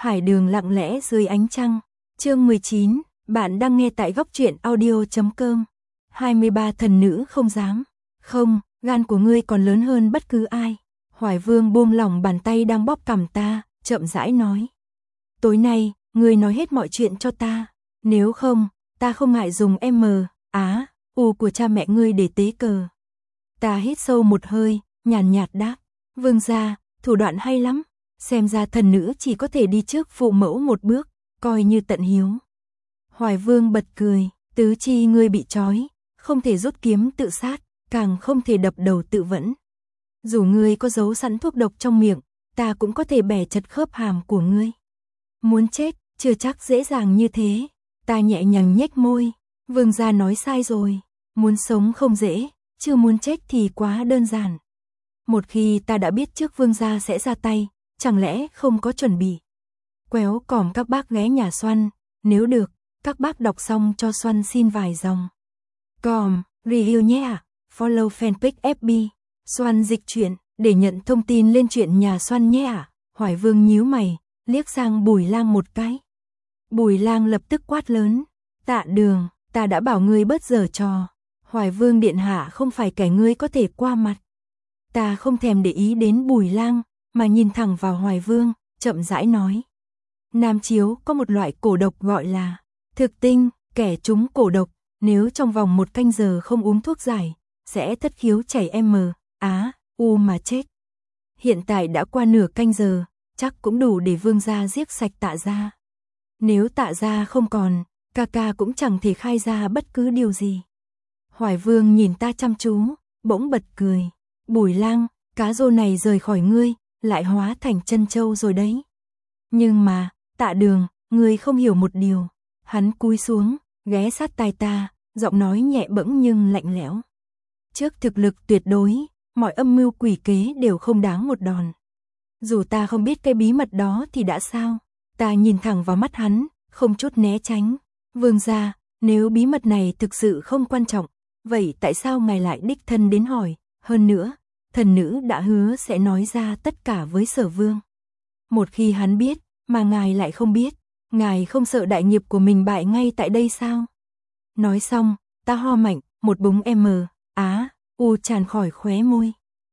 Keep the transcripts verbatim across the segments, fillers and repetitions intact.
Hải đường lặng lẽ dưới ánh trăng. Chương mười chín, bạn đang nghe tại góc truyện audio chấm com. hai mươi ba thần nữ không dám. Không, gan của ngươi còn lớn hơn bất cứ ai. Hoài Vương buông lỏng bàn tay đang bóp cằm ta, chậm rãi nói. Tối nay, ngươi nói hết mọi chuyện cho ta. Nếu không, ta không ngại dùng M, Á, U của cha mẹ ngươi để tế cờ. Ta hít sâu một hơi, nhàn nhạt đáp. Vương gia, thủ đoạn hay lắm. Xem ra thần nữ chỉ có thể đi trước phụ mẫu một bước, coi như tận hiếu. Hoài Vương bật cười, tứ chi ngươi bị trói, không thể rút kiếm tự sát, càng không thể đập đầu tự vẫn. Dù ngươi có giấu sẵn thuốc độc trong miệng, ta cũng có thể bẻ chật khớp hàm của ngươi. Muốn chết, chưa chắc dễ dàng như thế. Ta nhẹ nhàng nhếch môi, Vương gia nói sai rồi, muốn sống không dễ, chưa muốn chết thì quá đơn giản. Một khi ta đã biết trước Vương gia sẽ ra tay, chẳng lẽ không có chuẩn bị. Quéo còm các bác ghé nhà Xoăn, nếu được, các bác đọc xong cho Xoăn xin vài dòng. Còm, review nhé ạ, follow fanpage ép bê, Xoăn dịch truyện, để nhận thông tin lên chuyện nhà Xoăn nhé ạ. Hoài Vương nhíu mày, liếc sang Bùi Lang một cái. Bùi Lang lập tức quát lớn, Tạ Đường, ta đã bảo ngươi bớt giở trò. Hoài Vương điện hạ không phải kẻ ngươi có thể qua mặt. Ta không thèm để ý đến Bùi Lang, mà nhìn thẳng vào Hoài Vương, chậm rãi nói. Nam chiếu có một loại cổ độc gọi là thực tinh, kẻ trúng cổ độc, nếu trong vòng một canh giờ không uống thuốc giải, sẽ thất khiếu chảy M, Á, U mà chết. Hiện tại đã qua nửa canh giờ, chắc cũng đủ để Vương gia giết sạch Tạ gia. Nếu Tạ gia không còn, ca ca cũng chẳng thể khai ra bất cứ điều gì. Hoài Vương nhìn ta chăm chú, bỗng bật cười. Bùi Lang, cá rô này rời khỏi ngươi, lại hóa thành chân châu rồi đấy. Nhưng mà, Tạ Đường, ngươi không hiểu một điều. Hắn cúi xuống, ghé sát tai ta, giọng nói nhẹ bẫng nhưng lạnh lẽo. Trước thực lực tuyệt đối, mọi âm mưu quỷ kế đều không đáng một đòn. Dù ta không biết cái bí mật đó thì đã sao? Ta nhìn thẳng vào mắt hắn, không chút né tránh. Vương gia, nếu bí mật này thực sự không quan trọng, vậy tại sao ngài lại đích thân đến hỏi? Hơn nữa, thần nữ đã hứa sẽ nói ra tất cả với Sở Vương. Một khi hắn biết, mà ngài lại không biết, ngài không sợ đại nghiệp của mình bại ngay tại đây sao? Nói xong, ta ho mạnh, một búng M, Á, U tràn khỏi khóe môi.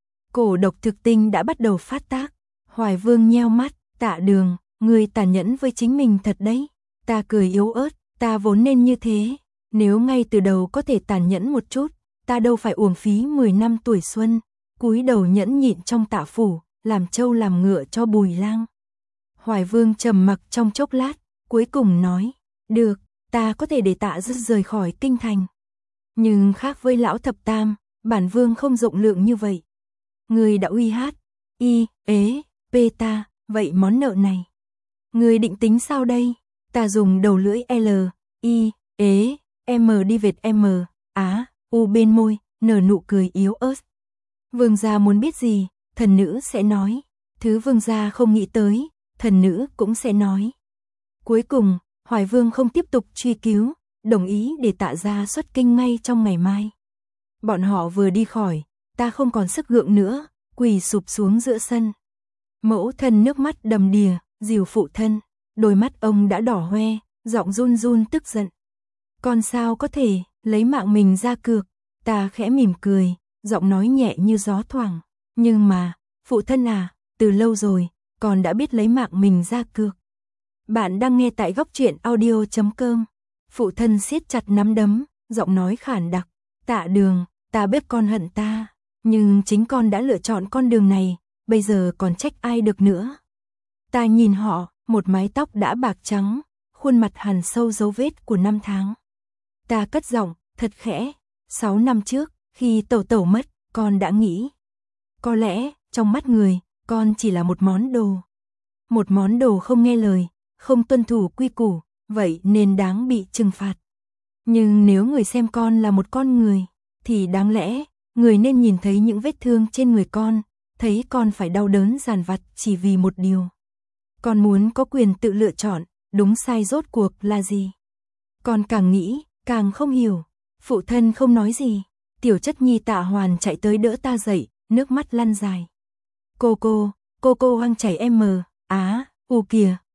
Cổ độc thực tinh đã bắt đầu phát tác. Hoài Vương nheo mắt, Tạ Đường, ngươi tàn nhẫn với chính mình thật đấy. Ta cười yếu ớt, ta vốn nên như thế. Nếu ngay từ đầu có thể tàn nhẫn một chút, ta đâu phải uổng phí mười năm tuổi xuân, cúi đầu nhẫn nhịn trong Tạ phủ, làm trâu làm ngựa cho Bùi Lang. Hoài Vương trầm mặc trong chốc lát, cuối cùng nói, được, ta có thể để Tạ dứt rời khỏi kinh thành. Nhưng khác với lão thập tam, bản vương không rộng lượng như vậy. Ngươi đã uy hát, y, ế, p ta, vậy món nợ này. Ngươi định tính sao đây? Ta dùng đầu lưỡi L, y, ế, m đi vệt M, Á, U bên môi, nở nụ cười yếu ớt. Vương gia muốn biết gì, thần nữ sẽ nói. Thứ vương gia không nghĩ tới, thần nữ cũng sẽ nói. Cuối cùng, Hoài Vương không tiếp tục truy cứu, đồng ý để Tạ gia xuất kinh ngay trong ngày mai. Bọn họ vừa đi khỏi, ta không còn sức gượng nữa, quỳ sụp xuống giữa sân. Mẫu thân nước mắt đầm đìa, dìu phụ thân, đôi mắt ông đã đỏ hoe, giọng run run tức giận. Con sao có thể lấy mạng mình ra cược? Ta khẽ mỉm cười, giọng nói nhẹ như gió thoảng. Nhưng mà, phụ thân à, từ lâu rồi, con đã biết lấy mạng mình ra cược. Bạn đang nghe tại góc truyện audio chấm com. Phụ thân siết chặt nắm đấm, giọng nói khản đặc. Tạ Đường, ta biết con hận ta, nhưng chính con đã lựa chọn con đường này, bây giờ còn trách ai được nữa. Ta nhìn họ, một mái tóc đã bạc trắng, khuôn mặt hằn sâu dấu vết của năm tháng. Ta cất giọng, thật khẽ, sáu năm trước, khi tẩu tẩu mất, con đã nghĩ. Có lẽ, trong mắt người, con chỉ là một món đồ. Một món đồ không nghe lời, không tuân thủ quy củ, vậy nên đáng bị trừng phạt. Nhưng nếu người xem con là một con người, thì đáng lẽ, người nên nhìn thấy những vết thương trên người con, thấy con phải đau đớn dằn vặt chỉ vì một điều. Con muốn có quyền tự lựa chọn, đúng sai rốt cuộc là gì. Con càng nghĩ, càng không hiểu. Phụ thân không nói gì. Tiểu chất nhi Tạ Hoàn chạy tới đỡ ta dậy, nước mắt lăn dài. Cô cô, cô cô hoang chảy M, Á, U kìa,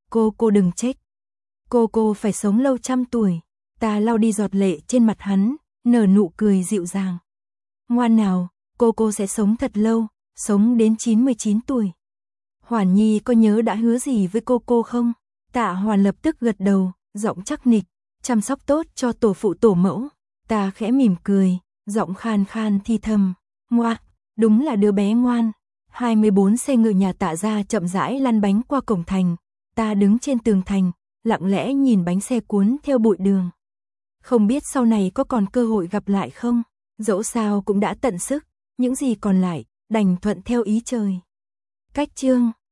Cô cô đừng trách. Cô cô phải sống lâu trăm tuổi. Ta lau đi giọt lệ trên mặt hắn, nở nụ cười dịu dàng. Ngoan nào, cô cô sẽ sống thật lâu, sống đến chín mươi chín tuổi. Hoàn Nhi có nhớ đã hứa gì với cô cô không? Tạ Hoàn lập tức gật đầu, giọng chắc nịch, chăm sóc tốt cho tổ phụ tổ mẫu. Ta khẽ mỉm cười, giọng khan khan thi thầm, ngoa, đúng là đứa bé ngoan. hai mươi bốn xe ngựa nhà Tạ gia chậm rãi lăn bánh qua cổng thành. Ta đứng trên tường thành, lặng lẽ nhìn bánh xe cuốn theo bụi đường. Không biết sau này có còn cơ hội gặp lại không? Dẫu sao cũng đã tận sức, những gì còn lại, đành thuận theo ý trời. Cách chương